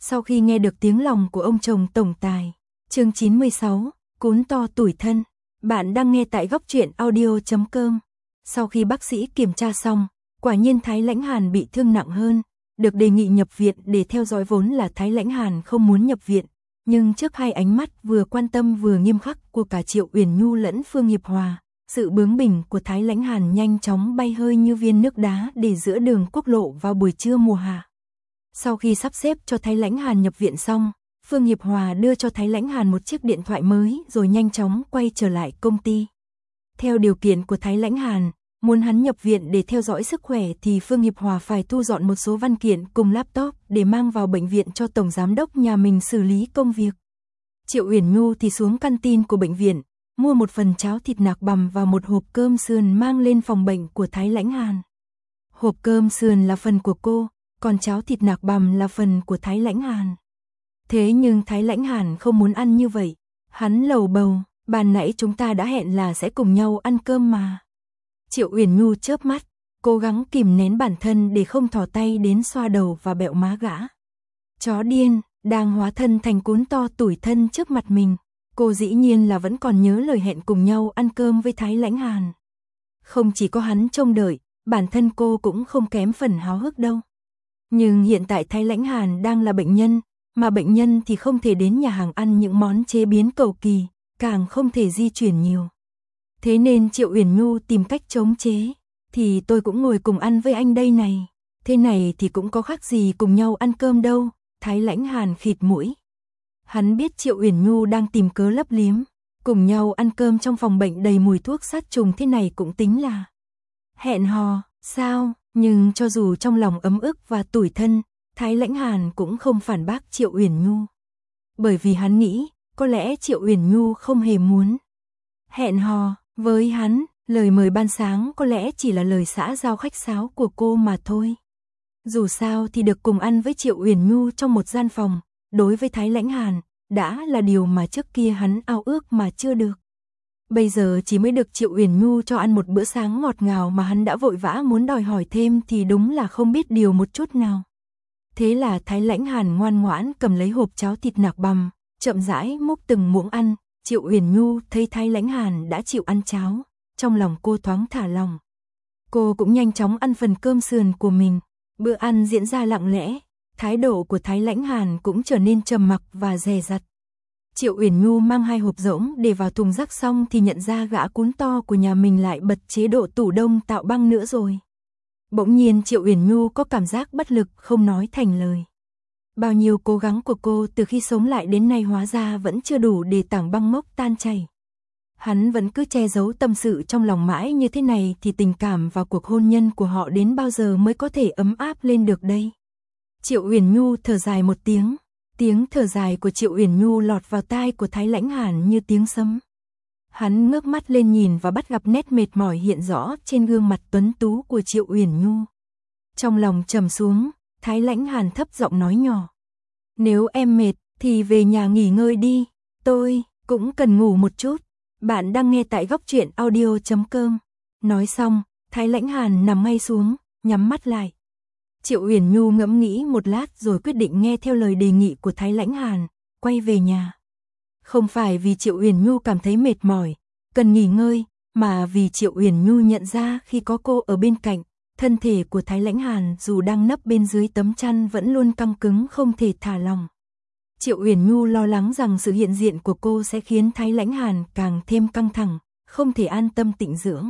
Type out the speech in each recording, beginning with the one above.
Sau khi nghe được tiếng lòng của ông chồng tổng tài. Chương 96, cún to tủi thân. Bạn đang nghe tại góc truyện audio.com. Sau khi bác sĩ kiểm tra xong, quả nhiên Thái Lãnh Hàn bị thương nặng hơn, được đề nghị nhập viện để theo dõi. Vốn là Thái Lãnh Hàn không muốn nhập viện, nhưng trước hai ánh mắt vừa quan tâm vừa nghiêm khắc của cả Triệu Uyển Nhu lẫn Phương Nghiệp Hòa, sự bướng bỉnh của Thái Lãnh Hàn nhanh chóng bay hơi như viên nước đá để giữa đường quốc lộ vào buổi trưa mùa hạ. Sau khi sắp xếp cho Thái Lãnh Hàn nhập viện xong, Phương Nghiệp Hòa đưa cho Thái Lãnh Hàn một chiếc điện thoại mới rồi nhanh chóng quay trở lại công ty. Theo điều kiện của Thái Lãnh Hàn, muốn hắn nhập viện để theo dõi sức khỏe thì Phương Nghiệp Hòa phải thu dọn một số văn kiện cùng laptop để mang vào bệnh viện cho tổng giám đốc nhà mình xử lý công việc. Triệu Uyển Nhu thì xuống canteen của bệnh viện, mua một phần cháo thịt nạc bằm và một hộp cơm sườn mang lên phòng bệnh của Thái Lãnh Hàn. Hộp cơm sườn là phần của cô, còn cháo thịt nạc bằm là phần của Thái Lãnh Hàn. Thế nhưng Thái Lãnh Hàn không muốn ăn như vậy. Hắn lầu bầu, ban nãy chúng ta đã hẹn là sẽ cùng nhau ăn cơm mà. Triệu Uyển Nhu chớp mắt, cố gắng kìm nén bản thân để không thò tay đến xoa đầu và bẹo má gã. Chó điên, đang hóa thân thành cún to tủi thân trước mặt mình. Cô dĩ nhiên là vẫn còn nhớ lời hẹn cùng nhau ăn cơm với Thái Lãnh Hàn. Không chỉ có hắn trông đợi, bản thân cô cũng không kém phần háo hức đâu. Nhưng hiện tại Thái Lãnh Hàn đang là bệnh nhân, mà bệnh nhân thì không thể đến nhà hàng ăn những món chế biến cầu kỳ, càng không thể di chuyển nhiều. Thế nên Triệu Uyển Nhu tìm cách chống chế, thì tôi cũng ngồi cùng ăn với anh đây này. Thế này thì cũng có khác gì cùng nhau ăn cơm đâu. Thái Lãnh Hàn khịt mũi. Hắn biết Triệu Uyển Nhu đang tìm cớ lấp liếm, cùng nhau ăn cơm trong phòng bệnh đầy mùi thuốc sát trùng thế này cũng tính là hẹn hò, sao? Nhưng cho dù trong lòng ấm ức và tủi thân, Thái Lãnh Hàn cũng không phản bác Triệu Uyển Nhu. Bởi vì hắn nghĩ, có lẽ Triệu Uyển Nhu không hề muốn hẹn hò với hắn, lời mời ban sáng có lẽ chỉ là lời xã giao khách sáo của cô mà thôi. Dù sao thì được cùng ăn với Triệu Uyển Nhu trong một gian phòng, đối với Thái Lãnh Hàn, đã là điều mà trước kia hắn ao ước mà chưa được. Bây giờ chỉ mới được Triệu Uyển Nhu cho ăn một bữa sáng ngọt ngào mà hắn đã vội vã muốn đòi hỏi thêm thì đúng là không biết điều một chút nào. Thế là Thái Lãnh Hàn ngoan ngoãn cầm lấy hộp cháo thịt nạc bằm, chậm rãi múc từng muỗng ăn. Triệu Uyển Nhu thấy Thái Lãnh Hàn đã chịu ăn cháo, trong lòng cô thoáng thả lòng. Cô cũng nhanh chóng ăn phần cơm sườn của mình. Bữa ăn diễn ra lặng lẽ, thái độ của Thái Lãnh Hàn cũng trở nên trầm mặc và dè dặt. Triệu Uyển Nhu mang hai hộp rỗng để vào thùng rác xong thì nhận ra gã cún to của nhà mình lại bật chế độ tủ đông tạo băng nữa rồi. Bỗng nhiên Triệu Uyển Nhu có cảm giác bất lực không nói thành lời. Bao nhiêu cố gắng của cô từ khi sống lại đến nay hóa ra vẫn chưa đủ để tảng băng mốc tan chảy. Hắn vẫn cứ che giấu tâm sự trong lòng mãi như thế này thì tình cảm và cuộc hôn nhân của họ đến bao giờ mới có thể ấm áp lên được đây. Triệu Uyển Nhu thở dài một tiếng. Tiếng thở dài của Triệu Uyển Nhu lọt vào tai của Thái Lãnh Hàn như tiếng sấm. Hắn ngước mắt lên nhìn và bắt gặp nét mệt mỏi hiện rõ trên gương mặt tuấn tú của Triệu Uyển Nhu. Trong lòng trầm xuống, Thái Lãnh Hàn thấp giọng nói nhỏ. Nếu em mệt thì về nhà nghỉ ngơi đi, tôi cũng cần ngủ một chút. Bạn đang nghe tại góc truyện audio.com. Nói xong, Thái Lãnh Hàn nằm ngay xuống, nhắm mắt lại. Triệu Uyển Nhu ngẫm nghĩ một lát rồi quyết định nghe theo lời đề nghị của Thái Lãnh Hàn, quay về nhà. Không phải vì Triệu Uyển Nhu cảm thấy mệt mỏi, cần nghỉ ngơi, mà vì Triệu Uyển Nhu nhận ra khi có cô ở bên cạnh, thân thể của Thái Lãnh Hàn dù đang nấp bên dưới tấm chăn vẫn luôn căng cứng không thể thả lỏng. Triệu Uyển Nhu lo lắng rằng sự hiện diện của cô sẽ khiến Thái Lãnh Hàn càng thêm căng thẳng, không thể an tâm tịnh dưỡng.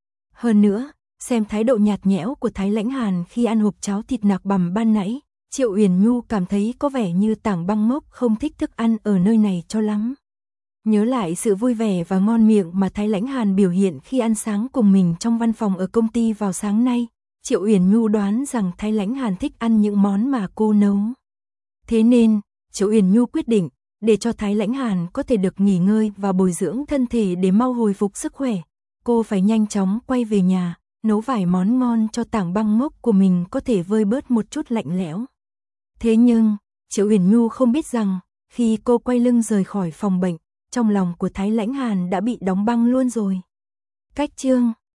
Hơn nữa, xem thái độ nhạt nhẽo của Thái Lãnh Hàn khi ăn hộp cháo thịt nạc bằm ban nãy, Triệu Uyển Nhu cảm thấy có vẻ như tảng băng mốc không thích thức ăn ở nơi này cho lắm. Nhớ lại sự vui vẻ và ngon miệng mà Thái Lãnh Hàn biểu hiện khi ăn sáng cùng mình trong văn phòng ở công ty vào sáng nay, Triệu Uyển Nhu đoán rằng Thái Lãnh Hàn thích ăn những món mà cô nấu. Thế nên, Triệu Uyển Nhu quyết định, để cho Thái Lãnh Hàn có thể được nghỉ ngơi và bồi dưỡng thân thể để mau hồi phục sức khỏe, cô phải nhanh chóng quay về nhà, nấu vài món ngon cho tảng băng mốc của mình có thể vơi bớt một chút lạnh lẽo. Thế nhưng, Triệu Uyển Nhu không biết rằng, khi cô quay lưng rời khỏi phòng bệnh, trong lòng của Thái Lãnh Hàn đã bị đóng băng luôn rồi. Cách chương